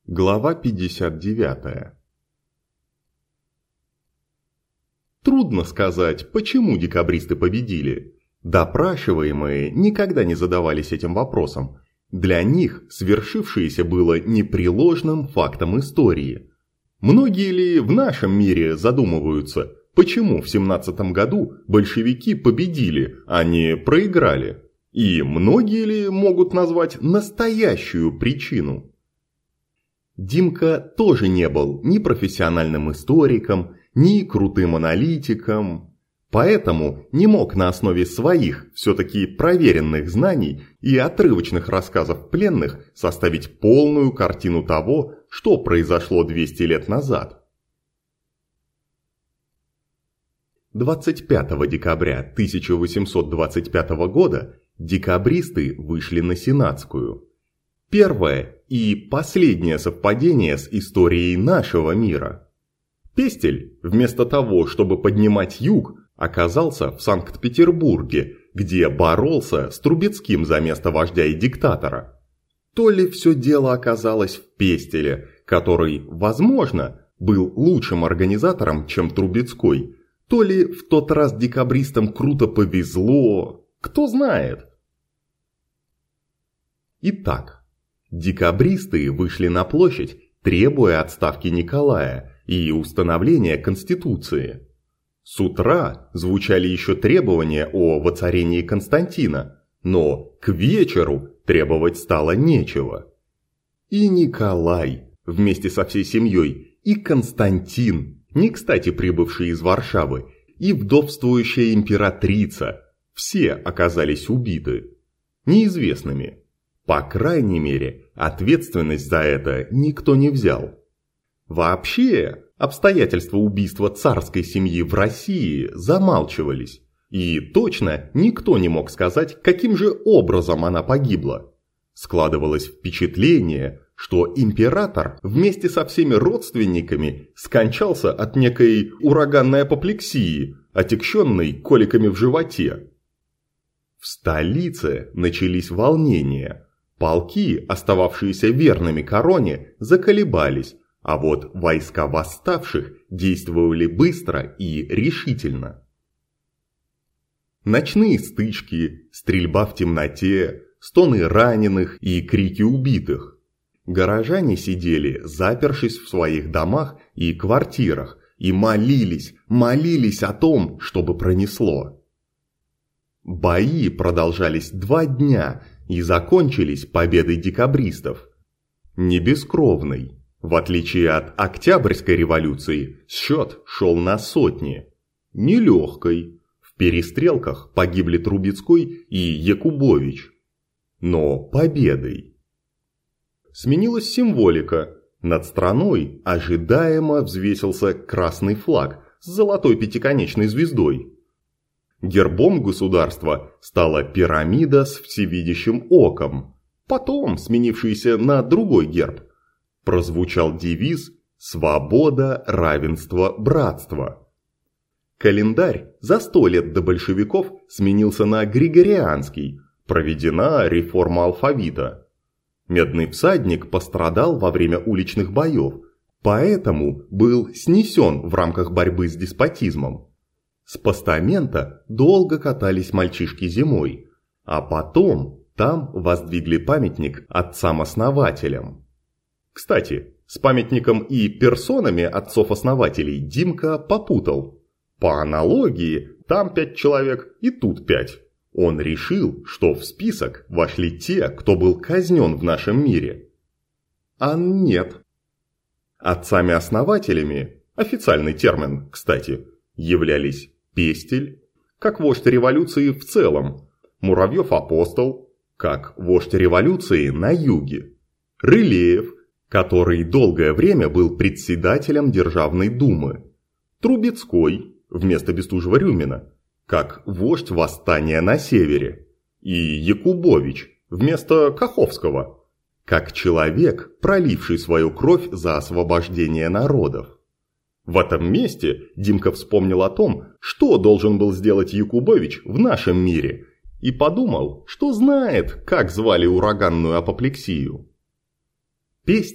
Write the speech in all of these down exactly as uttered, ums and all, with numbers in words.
Глава пятьдесят девятая. Трудно сказать, почему декабристы победили. Допрашиваемые никогда не задавались этим вопросом. Для них свершившееся было непреложным фактом истории. Многие ли в нашем мире задумываются, почему в семнадцатом году большевики победили, а не проиграли? И многие ли могут назвать настоящую причину? Димка тоже не был ни профессиональным историком, ни крутым аналитиком, поэтому не мог на основе своих, все-таки проверенных знаний и отрывочных рассказов пленных составить полную картину того, что произошло двести лет назад. двадцать пятого декабря тысяча восемьсот двадцать пятого года декабристы вышли на Сенатскую. Первое и последнее совпадение с историей нашего мира. Пестель, вместо того, чтобы поднимать юг, оказался в Санкт-Петербурге, где боролся с Трубецким за место вождя и диктатора. То ли все дело оказалось в Пестеле, который, возможно, был лучшим организатором, чем Трубецкой, то ли в тот раз декабристам круто повезло, кто знает. Итак, декабристы вышли на площадь, требуя отставки Николая и установления Конституции. С утра звучали еще требования о воцарении Константина, но к вечеру требовать стало нечего. И Николай вместе со всей семьей, и Константин, не кстати прибывший из Варшавы, и вдовствующая императрица, все оказались убиты. Неизвестными. По крайней мере, ответственность за это никто не взял. Вообще, обстоятельства убийства царской семьи в России замалчивались, и точно никто не мог сказать, каким же образом она погибла. Складывалось впечатление, что император вместе со всеми родственниками скончался от некой ураганной апоплексии, отягченной коликами в животе. В столице начались волнения. Полки, остававшиеся верными короне, заколебались, а вот войска восставших действовали быстро и решительно. Ночные стычки, стрельба в темноте, стоны раненых и крики убитых. Горожане сидели, запершись в своих домах и квартирах, и молились, молились о том, чтобы пронесло. Бои продолжались два дня и закончились победой декабристов. Не бескровной. В отличие от Октябрьской революции, счет шел на сотни. Нелегкой. В перестрелках погибли Трубецкой и Якубович. Но победой. Сменилась символика. Над страной ожидаемо взвесился красный флаг с золотой пятиконечной звездой. Гербом государства стала пирамида с всевидящим оком, потом сменившийся на другой герб. Прозвучал девиз «Свобода, равенство, братство». Календарь за сто лет до большевиков сменился на Григорианский, проведена реформа алфавита. Медный всадник пострадал во время уличных боев, поэтому был снесен в рамках борьбы с деспотизмом. С постамента долго катались мальчишки зимой, а потом там воздвигли памятник отцам-основателям. Кстати, с памятником и персонами отцов-основателей Димка попутал. По аналогии, там пять человек и тут пять. Он решил, что в список вошли те, кто был казнен в нашем мире. А нет. Отцами-основателями, официальный термин, кстати, являлись Пестель, как вождь революции в целом, Муравьев-апостол, как вождь революции на юге, Рылеев, который долгое время был председателем Державной думы, Трубецкой, вместо Бестужева-Рюмина, как вождь восстания на севере, и Якубович, вместо Каховского, как человек, проливший свою кровь за освобождение народов. В этом месте Димка вспомнил о том, что должен был сделать Якубович в нашем мире, и подумал, что знает, как звали ураганную апоплексию. Пестель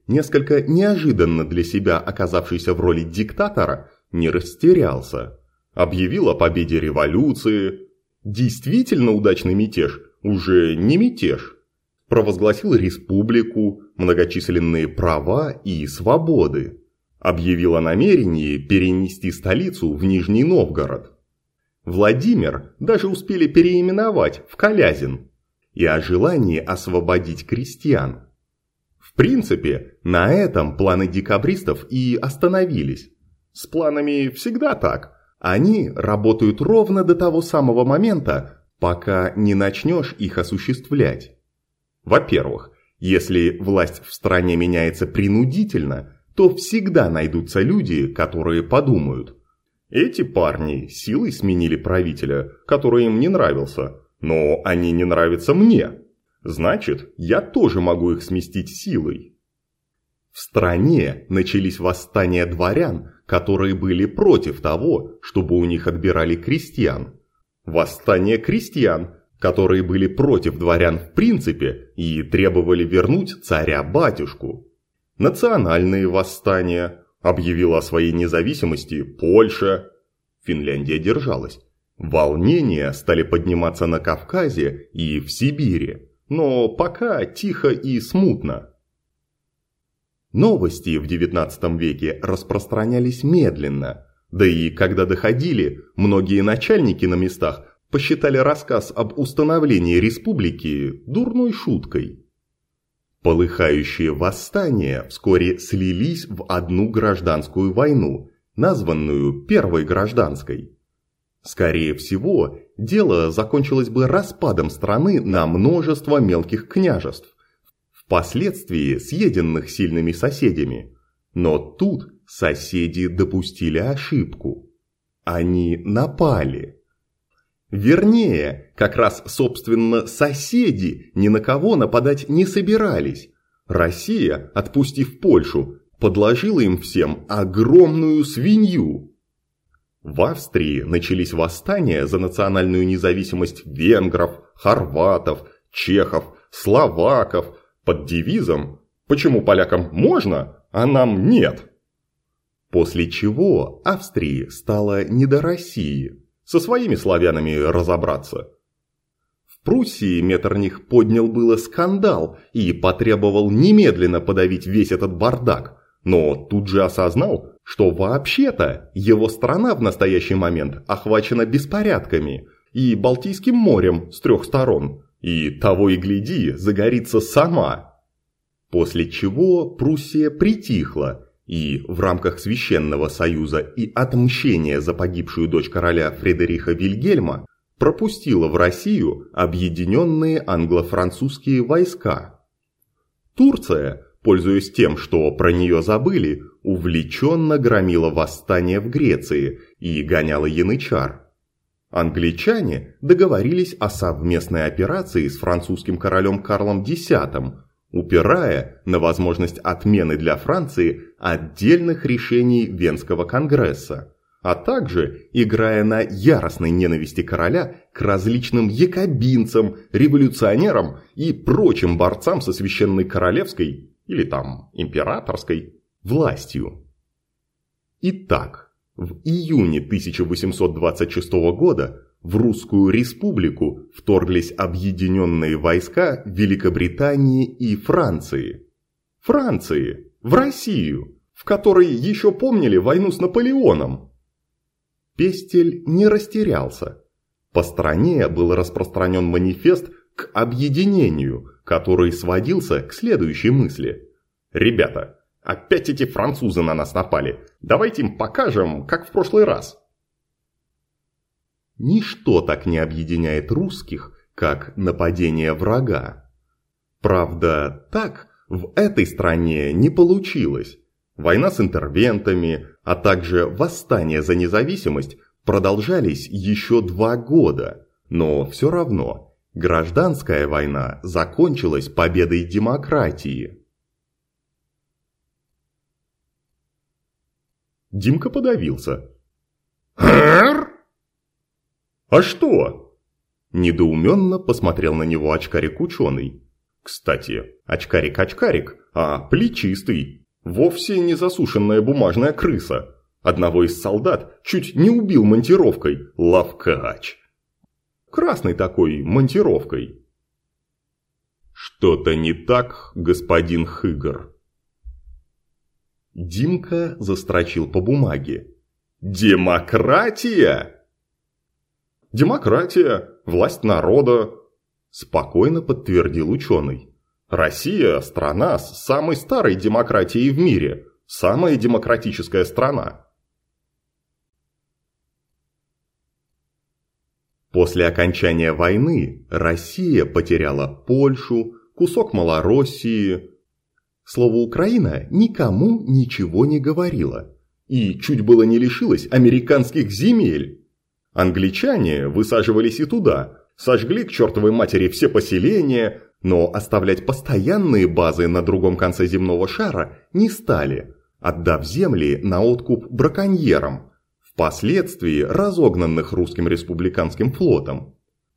несколько неожиданно для себя оказавшийся в роли диктатора, не растерялся. Объявил о победе революции. Действительно удачный мятеж уже не мятеж. Провозгласил республику, многочисленные права и свободы. Объявил о намерении перенести столицу в Нижний Новгород. Владимир даже успели переименовать в Колязин. И о желании освободить крестьян. В принципе, на этом планы декабристов и остановились. С планами всегда так. Они работают ровно до того самого момента, пока не начнешь их осуществлять. Во-первых, если власть в стране меняется принудительно, то всегда найдутся люди, которые подумают: эти парни силой сменили правителя, который им не нравился, но они не нравятся мне. Значит, я тоже могу их сместить силой. В стране начались восстания дворян, которые были против того, чтобы у них отбирали крестьян. Восстания крестьян, которые были против дворян в принципе и требовали вернуть царя-батюшку. Национальные восстания. Объявила о своей независимости Польша. Финляндия держалась. Волнения стали подниматься на Кавказе и в Сибири, но пока тихо и смутно. Новости в девятнадцатом веке распространялись медленно, да и когда доходили, многие начальники на местах посчитали рассказ об установлении республики дурной шуткой. Полыхающие восстания вскоре слились в одну гражданскую войну, названную Первой гражданской. Скорее всего, дело закончилось бы распадом страны на множество мелких княжеств, впоследствии съеденных сильными соседями. Но тут соседи допустили ошибку. Они напали. Вернее, как раз собственно соседи ни на кого нападать не собирались. Россия, отпустив Польшу, подложила им всем огромную свинью. В Австрии начались восстания за национальную независимость венгров, хорватов, чехов, словаков под девизом «Почему полякам можно, а нам нет?». После чего Австрии стало не до России, со своими славянами разобраться. В Пруссии Меттерних поднял было скандал и потребовал немедленно подавить весь этот бардак, но тут же осознал, что вообще-то его страна в настоящий момент охвачена беспорядками и Балтийским морем с трех сторон, и того и гляди, загорится сама. После чего Пруссия притихла, и в рамках Священного Союза и отмщения за погибшую дочь короля Фредериха Вильгельма пропустила в Россию объединенные англо-французские войска. Турция, пользуясь тем, что про нее забыли, увлеченно громила восстание в Греции и гоняла янычар. Англичане договорились о совместной операции с французским королем Карлом Десятым, упирая на возможность отмены для Франции отдельных решений Венского конгресса, а также играя на яростной ненависти короля к различным якобинцам, революционерам и прочим борцам со священной королевской или там императорской властью. Итак, в июне тысяча восемьсот двадцать шестого года в Русскую Республику вторглись объединенные войска Великобритании и Франции. Франции, в Россию, в которой еще помнили войну с Наполеоном. Пестель не растерялся. По стране был распространен манифест к объединению, который сводился к следующей мысли. «Ребята, опять эти французы на нас напали, давайте им покажем, как в прошлый раз». Ничто так не объединяет русских, как нападение врага. Правда, так в этой стране не получилось. Война с интервентами, а также восстание за независимость продолжались еще два года, но все равно гражданская война закончилась победой демократии. Димка подавился. «А что?» – недоуменно посмотрел на него очкарик-ученый. «К Кстати, очкарик-очкарик, а плечистый, вовсе не засушенная бумажная крыса. Одного из солдат чуть не убил монтировкой, лавкач. Красный такой, монтировкой. Что-то не так, господин Хыгр. Димка застрочил по бумаге. Демократия? Демократия, власть народа, спокойно подтвердил ученый. Россия – страна с самой старой демократией в мире, самая демократическая страна. После окончания войны Россия потеряла Польшу, кусок Малороссии. Слово «Украина» никому ничего не говорило и чуть было не лишилась американских земель. Англичане высаживались и туда, сожгли к чертовой матери все поселения, но оставлять постоянные базы на другом конце земного шара не стали, отдав земли на откуп браконьерам, впоследствии разогнанных русским республиканским флотом.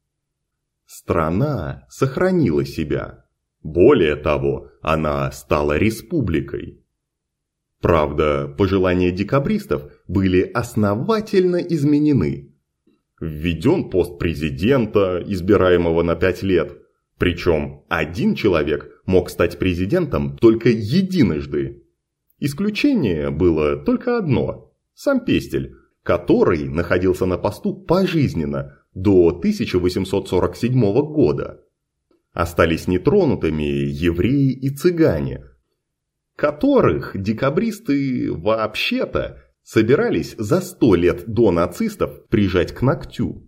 Страна сохранила себя. Более того, она стала республикой. Правда, пожелания декабристов были основательно изменены. Введен пост президента, избираемого на пять лет. Причем один человек мог стать президентом только единожды. Исключение было только одно – сам Пестель, который находился на посту пожизненно до тысяча восемьсот сорок седьмого года. Остались нетронутыми евреи и цыгане, которых декабристы вообще-то собирались за сто лет до нацистов прижать к ногтю.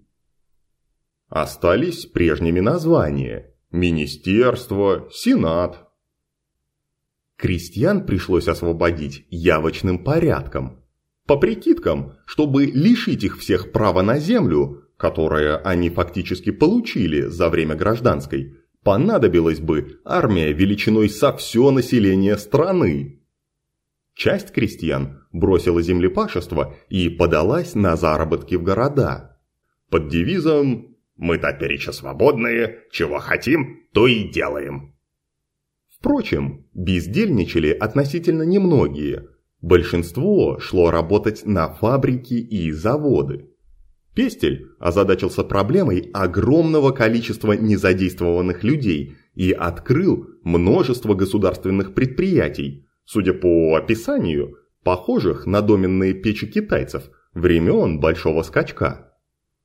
Остались прежними названия – Министерство, Сенат. Крестьян пришлось освободить явочным порядком. По прикидкам, чтобы лишить их всех права на землю, которое они фактически получили за время гражданской, понадобилась бы армия величиной со все население страны. Часть крестьян бросила землепашество и подалась на заработки в города. Под девизом «Мы топереча свободные, чего хотим, то и делаем». Впрочем, бездельничали относительно немногие. Большинство шло работать на фабрики и заводы. Пестель озадачился проблемой огромного количества незадействованных людей и открыл множество государственных предприятий, судя по описанию, похожих на доменные печи китайцев времен Большого Скачка.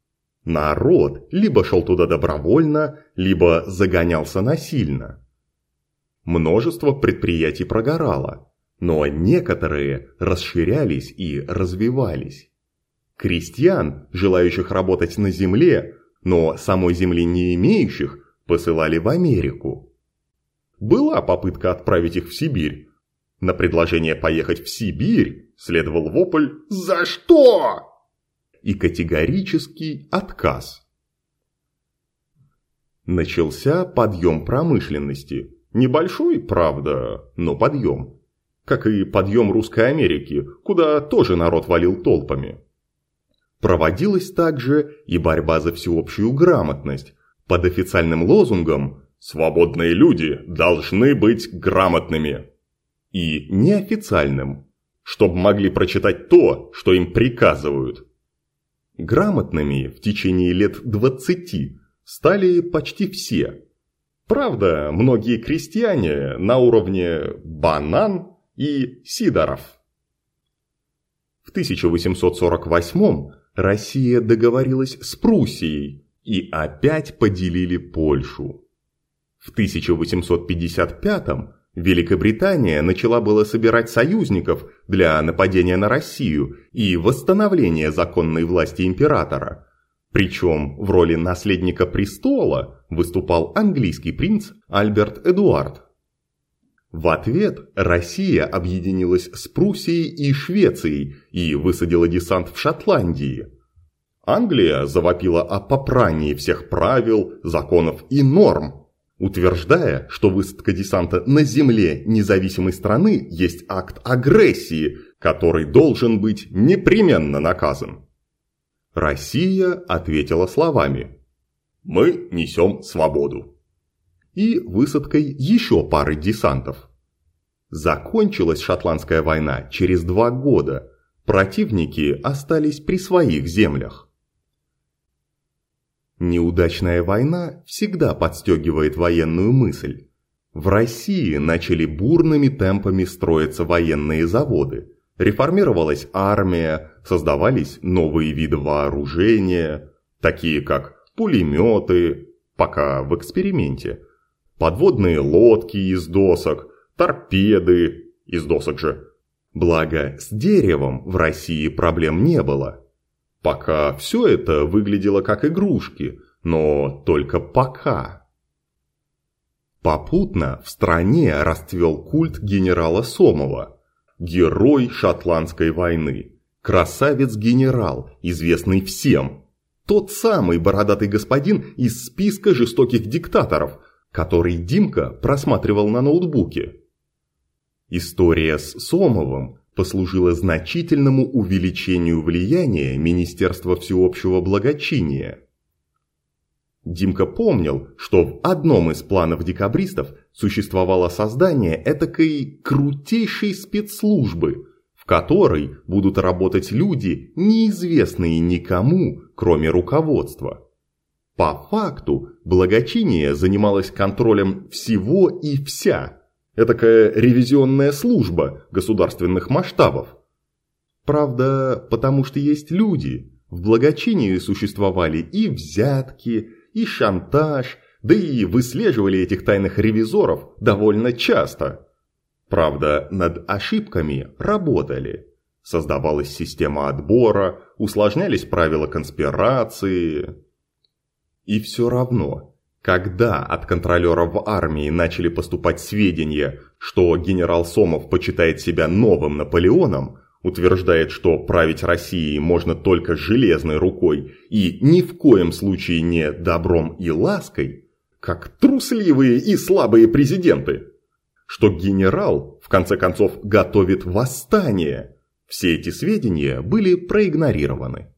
Народ либо шел туда добровольно, либо загонялся насильно. Множество предприятий прогорало, но некоторые расширялись и развивались. Крестьян, желающих работать на земле, но самой земли не имеющих, посылали в Америку. Была попытка отправить их в Сибирь. На предложение поехать в Сибирь следовал вопль «За что?» и категорический отказ. Начался подъем промышленности. Небольшой, правда, но подъем. Как и подъем Русской Америки, куда тоже народ валил толпами. Проводилась также и борьба за всеобщую грамотность под официальным лозунгом «Свободные люди должны быть грамотными» и неофициальным, чтобы могли прочитать то, что им приказывают. Грамотными в течение лет двадцати стали почти все. Правда, многие крестьяне на уровне «банан» и «сидоров». В тысяча восемьсот сорок восьмом Россия договорилась с Пруссией и опять поделили Польшу. В тысяча восемьсот пятьдесят пятом Великобритания начала было собирать союзников для нападения на Россию и восстановления законной власти императора. Причем в роли наследника престола выступал английский принц Альберт Эдуард. В ответ Россия объединилась с Пруссией и Швецией и высадила десант в Шотландии. Англия завопила о попрании всех правил, законов и норм, утверждая, что высадка десанта на земле независимой страны есть акт агрессии, который должен быть непременно наказан. Россия ответила словами «Мы несем свободу». и высадкой еще пары десантов. Закончилась Шотландская война через два года. Противники остались при своих землях. Неудачная война всегда подстегивает военную мысль. В России начали бурными темпами строиться военные заводы. Реформировалась армия, создавались новые виды вооружения, такие как пулеметы, пока в эксперименте, подводные лодки из досок, торпеды из досок же. Благо, с деревом в России проблем не было. Пока все это выглядело как игрушки, но только пока. Попутно в стране расцвел культ генерала Сомова, герой Шотландской войны, красавец-генерал, известный всем, тот самый бородатый господин из списка жестоких диктаторов, который Димка просматривал на ноутбуке. История с Сомовым послужила значительному увеличению влияния Министерства всеобщего благочиния. Димка помнил, что в одном из планов декабристов существовало создание этакой крутейшей спецслужбы, в которой будут работать люди, неизвестные никому, кроме руководства. По факту, благочиние занималось контролем всего и вся. Этакая ревизионная служба государственных масштабов. Правда, потому что есть люди, в благочинии существовали и взятки, и шантаж, да и выслеживали этих тайных ревизоров довольно часто. Правда, над ошибками работали. Создавалась система отбора, усложнялись правила конспирации. И все равно, когда от контролера в армии начали поступать сведения, что генерал Сомов почитает себя новым Наполеоном, утверждает, что править Россией можно только железной рукой и ни в коем случае не добром и лаской, как трусливые и слабые президенты, что генерал, в конце концов, готовит восстание, все эти сведения были проигнорированы.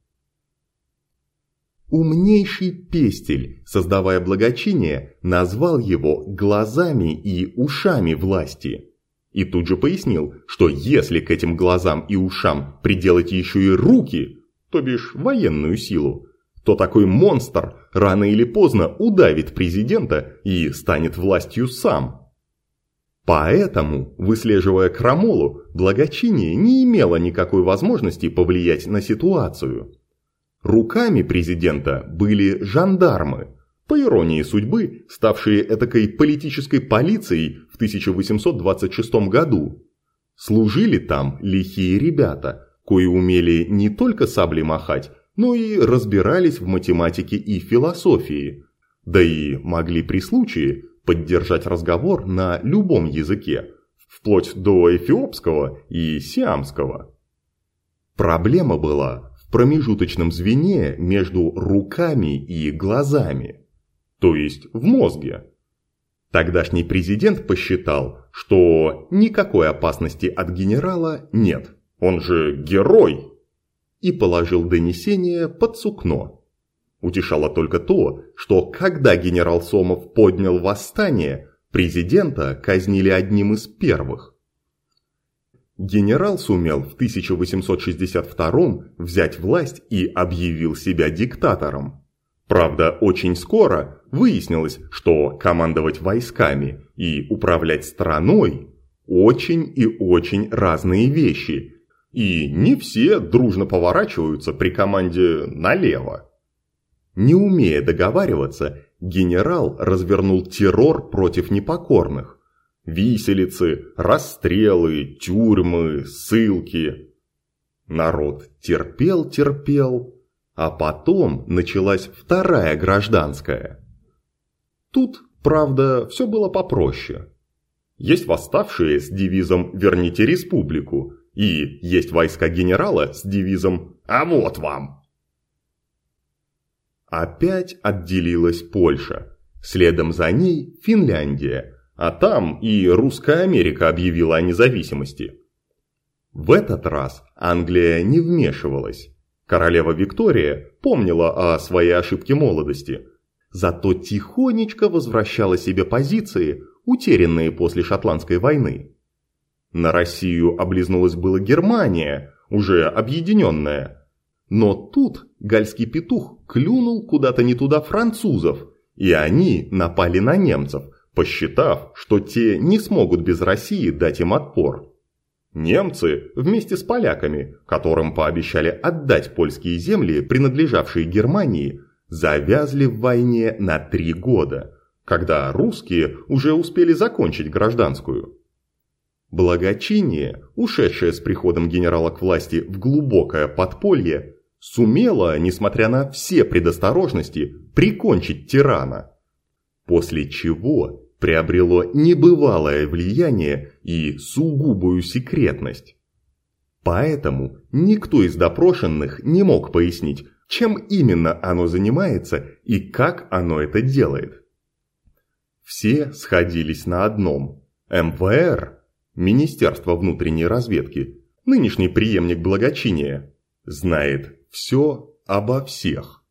Умнейший Пестель, создавая благочиние, назвал его глазами и ушами власти. И тут же пояснил, что если к этим глазам и ушам приделать еще и руки, то бишь военную силу, то такой монстр рано или поздно удавит президента и станет властью сам. Поэтому, выслеживая крамолу, благочиние не имело никакой возможности повлиять на ситуацию. Руками президента были жандармы, по иронии судьбы, ставшие этакой политической полицией в тысяча восемьсот двадцать шестом году. Служили там лихие ребята, кои умели не только саблей махать, но и разбирались в математике и философии, да и могли при случае поддержать разговор на любом языке, вплоть до эфиопского и сиамского. Проблема была в промежуточном звене между руками и глазами, то есть в мозге. Тогдашний президент посчитал, что никакой опасности от генерала нет, он же герой, и положил донесение под сукно. Утешало только то, что когда генерал Сомов поднял восстание, президента казнили одним из первых. Генерал сумел в тысяча восемьсот шестьдесят втором взять власть и объявил себя диктатором. Правда, очень скоро выяснилось, что командовать войсками и управлять страной – очень и очень разные вещи, и не все дружно поворачиваются при команде налево. Не умея договариваться, генерал развернул террор против непокорных. Виселицы, расстрелы, тюрьмы, ссылки. Народ терпел-терпел, а потом началась вторая гражданская. Тут, правда, все было попроще. Есть восставшие с девизом «Верните республику», и есть войска генерала с девизом «А вот вам!». Опять отделилась Польша, следом за ней Финляндия, а там и Русская Америка объявила о независимости. В этот раз Англия не вмешивалась. Королева Виктория помнила о своей ошибке молодости. зато тихонечко возвращала себе позиции, утерянные после Шотландской войны. На Россию облизнулась была Германия, уже объединенная. Но тут гальский петух клюнул куда-то не туда французов, и они напали на немцев, посчитав, что те не смогут без России дать им отпор. Немцы вместе с поляками, которым пообещали отдать польские земли, принадлежавшие Германии, завязли в войне на три года, когда русские уже успели закончить гражданскую. Благочиние, ушедшее с приходом генерала к власти в глубокое подполье, сумело, несмотря на все предосторожности, прикончить тирана, после чего приобрело небывалое влияние и сугубую секретность. Поэтому никто из допрошенных не мог пояснить, чем именно оно занимается и как оно это делает. Все сходились на одном: эм вэ эр, Министерство внутренней разведки, нынешний преемник благочиния, знает все обо всех.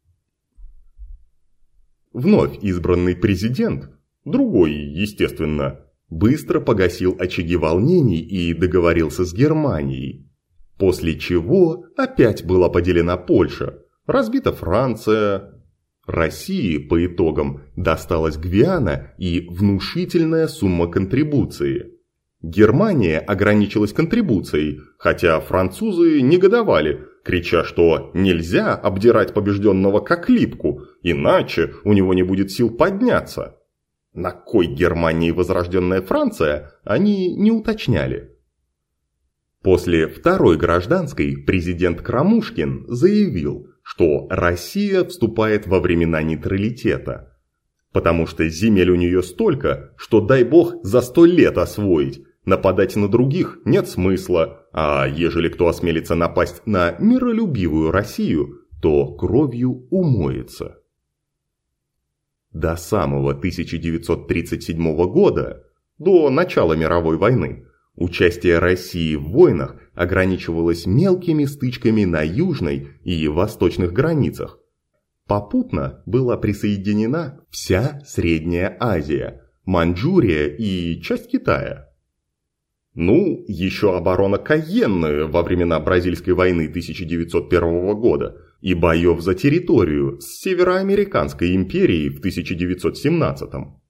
Вновь избранный президент, другой, естественно, быстро погасил очаги волнений и договорился с Германией, после чего опять была поделена Польша, разбита Франция. России по итогам досталась Гвиана и внушительная сумма контрибуции. Германия ограничилась контрибуцией, хотя французы негодовали, крича, что нельзя обдирать побежденного как липку, иначе у него не будет сил подняться. На кой Германии возрожденная Франция, они не уточняли. После Второй гражданской президент Крамушкин заявил, что Россия вступает во времена нейтралитета, потому что земель у нее столько, что дай бог за сто лет освоить, нападать на других нет смысла, а ежели кто осмелится напасть на миролюбивую Россию, то кровью умоется. До самого тысяча девятьсот тридцать седьмого года, до начала мировой войны, участие России в войнах ограничивалось мелкими стычками на южной и восточных границах. Попутно была присоединена вся Средняя Азия, Маньчжурия и часть Китая. Ну, еще оборона Кайенны во времена Бразильской войны тысяча девятьсот первого года и боев за территорию с Североамериканской империей в тысяча девятьсот семнадцатом.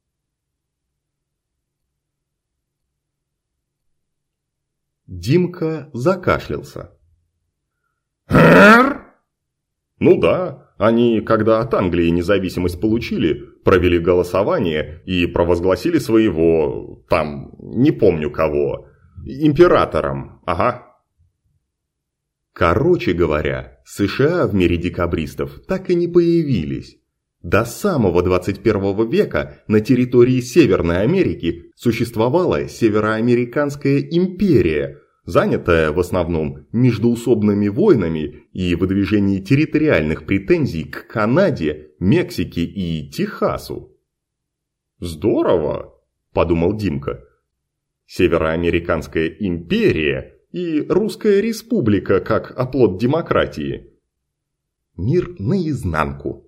Димка закашлялся. Ну да, они, когда от Англии независимость получили, провели голосование и провозгласили своего, там, не помню кого, императором, ага. Короче говоря, США в мире декабристов так и не появились. До самого двадцать первого века на территории Северной Америки существовала Североамериканская империя, занятая в основном междоусобными войнами и выдвижением территориальных претензий к Канаде, Мексике и Техасу. «Здорово», – подумал Димка. «Североамериканская империя и Русская республика как оплот демократии. Мир наизнанку».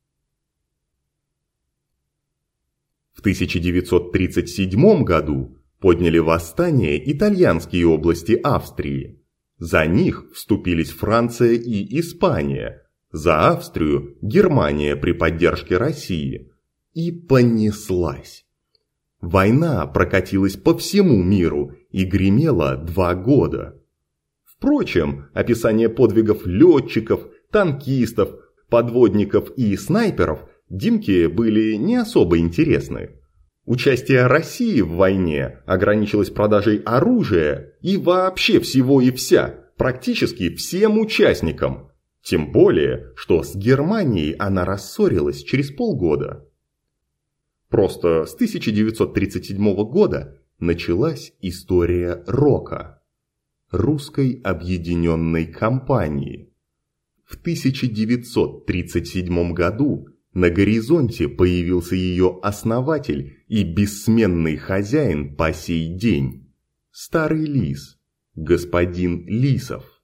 В тысяча девятьсот тридцать седьмом году подняли восстание итальянские области Австрии. За них вступились Франция и Испания, за Австрию – Германия при поддержке России. И понеслась. Война прокатилась по всему миру и гремела два года. Впрочем, описание подвигов летчиков, танкистов, подводников и снайперов Димке были не особо интересны. Участие России в войне ограничилось продажей оружия и вообще всего и вся, практически всем участникам. Тем более, что с Германией она рассорилась через полгода. Просто с тысяча девятьсот тридцать седьмого года началась история рока, русской объединенной компании. В тысяча девятьсот тридцать седьмом году на горизонте появился ее основатель и бессменный хозяин по сей день – Старый Лис, господин Лисов.